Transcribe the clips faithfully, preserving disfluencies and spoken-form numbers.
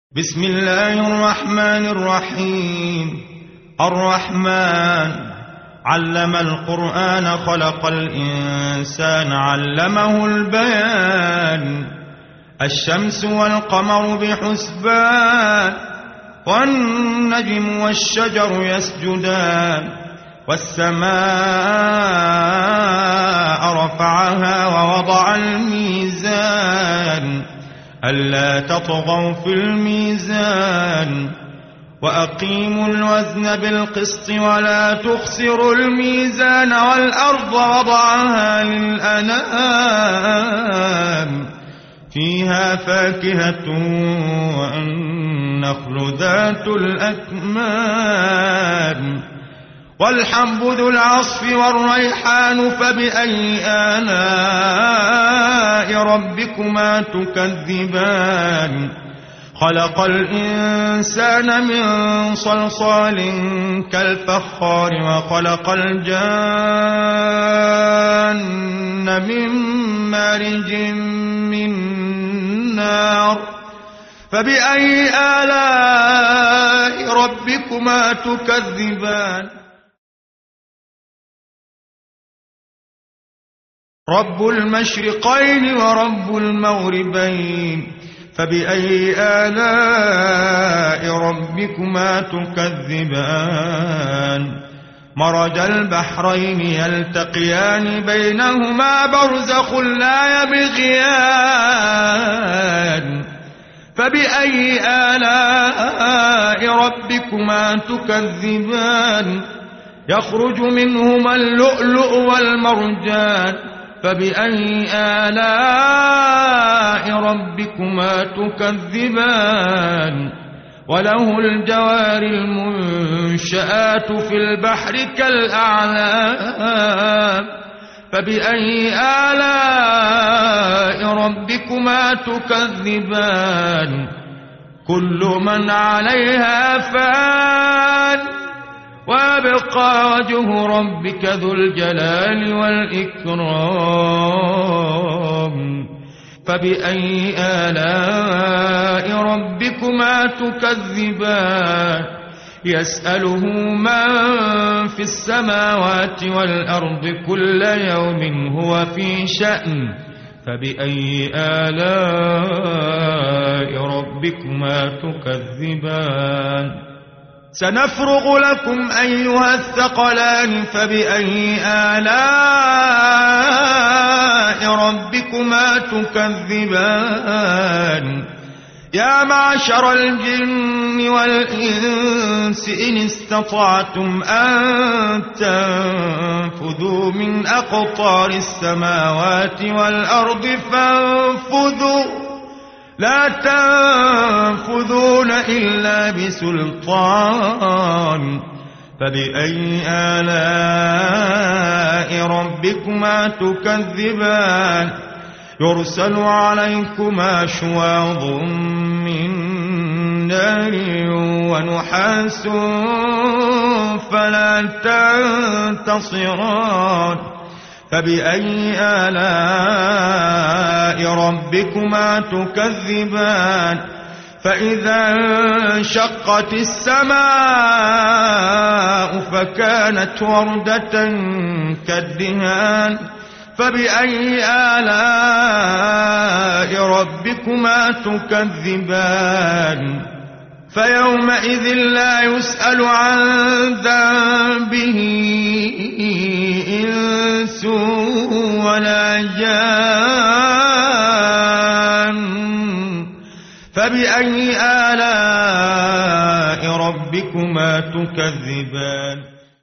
بسم الله الرحمن الرحيم. الرحمن علم القرآن خلق الإنسان علمه البيان. الشمس والقمر بحسبان والنجم والشجر يسجدان والسماء رفعها ووضع الميزان ألا تطغوا في الميزان وأقيموا الوزن بالقسط ولا تخسروا الميزان والأرض وضعها للأنام فيها فاكهة والنخل ذات الأكمام والحب ذو العصف والريحان فبأي آلاء ربكما تكذبان. خلق الإنسان من صلصال كالفخار وخلق الجان من مارج من نار فبأي آلاء ربكما تكذبان. رب المشرقين ورب المغربين فبأي آلاء ربكما تكذبان. مرج البحرين يلتقيان بينهما برزخ لا يبغيان فبأي آلاء ربكما تكذبان. يخرج منهما اللؤلؤ والمرجان فبأي آلاء ربكما تكذبان. وله الجوار المنشآت في البحر كالأعلام فبأي آلاء ربكما تكذبان. كل من عليها فان ويبقى وجه ربك ذو الجلال والإكرام فبأي آلاء ربكما تكذبان. يسأله من في السماوات والأرض كل يوم هو في شأن فبأي آلاء ربكما تكذبان. سنفرغ لكم أيها الثقلان فبأي آلاء ربكما تكذبان. يا معشر الجن والإنس إن استطعتم أن تنفذوا من أقطار السماوات والأرض فانفذوا لا تنفذون إلا بسلطان فبأي آلاء ربكما تكذبان. يرسل عليكما شواظ من نار ونحاس فلا تنتصران فبأي آلاء ربكما تكذبان. فإذا انشقت السماء فكانت وردة كالدهان فبأي آلاء ربكما تكذبان. فيومئذ لا يسأل عن ذنبه إنس ولا جان فبأي آلاء ربكما تكذبان.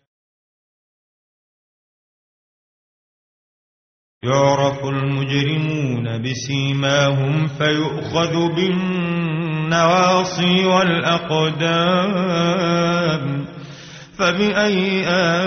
يعرف المجرمون بسيماهم فيؤخذ بالنواصي والأقدام فبأي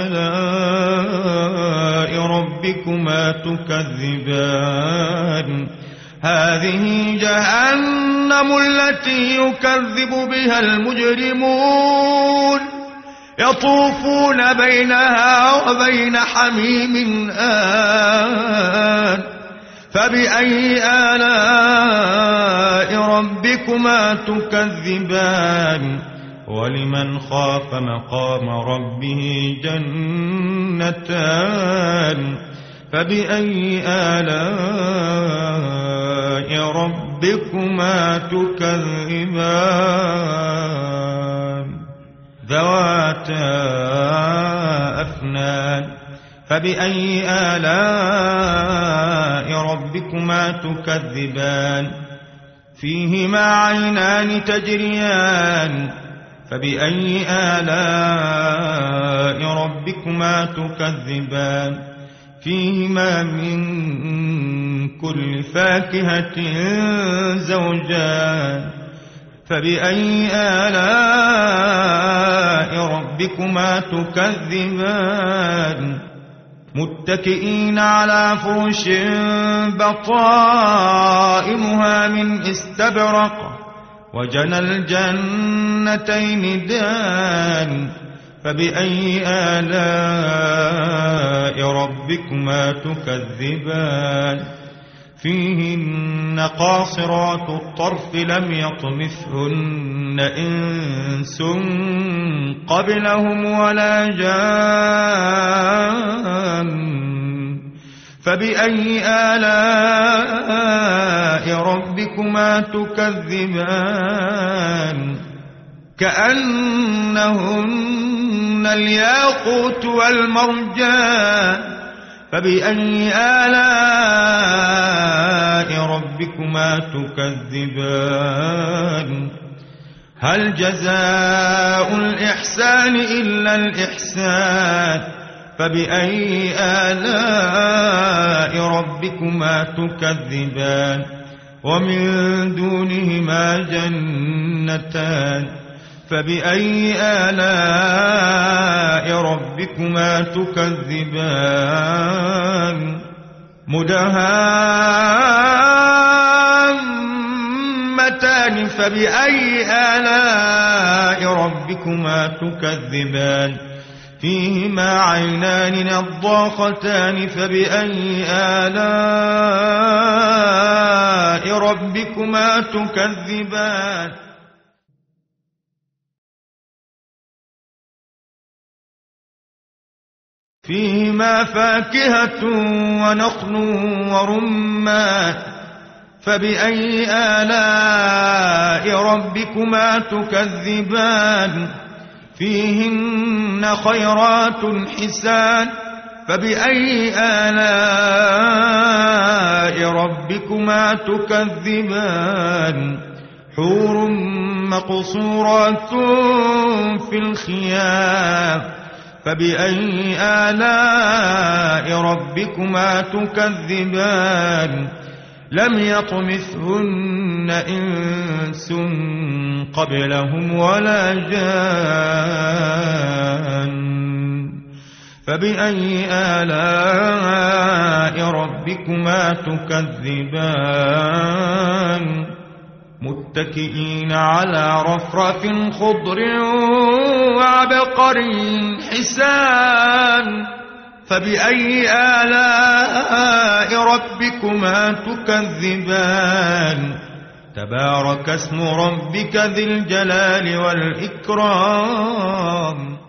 آلاء ربكما تكذبان. هذه جهنم التي يكذب بها المجرمون يطوفون بينها وبين حميم آن فبأي آلاء ربكما تكذبان ولمن خاف مقام ربه جنتان فبأي آلاء ربكما تكذبان ذواتا أفنان فبأي آلاء ربكما تكذبان فيهما عينان تجريان فبأي آلاء ربكما تكذبان فيهما من كل فاكهة زوجان فبأي آلاء ربكما تكذبان متكئين على فرش بطائنها من استبرق وجنى الجنتين دان فبأي آلاء ربكما تكذبان فيهن قاصرات الطرف لم يطمثهن إنس قبلهم ولا جان فبأي آلاء ربكما تكذبان كأنهن الياقوت والمرجان فبأي آلاء ربكما تكذبان هل جزاء الإحسان إلا الإحسان فبأي آلاء ربكما تكذبان ومن دونهما جنتان فبأي آلاء ربكما تكذبان مدهامتان فبأي آلاء ربكما تكذبان فيهما عينان نضاختان فبأي آلاء ربكما تكذبان فيهما فاكهة ونخل ورمان فبأي آلاء ربكما تكذبان فيهن خيرات حسان فبأي آلاء ربكما تكذبان حور مقصورات في الخيام فبأي آلاء ربكما تكذبان لم يطمثهن إنس قبلهم ولا جان فبأي آلاء ربكما تكذبان متكئين على رفرف خضر وعبقري حسان فبأي آلاء ربكما تكذبان تبارك اسم ربك ذي الجلال والإكرام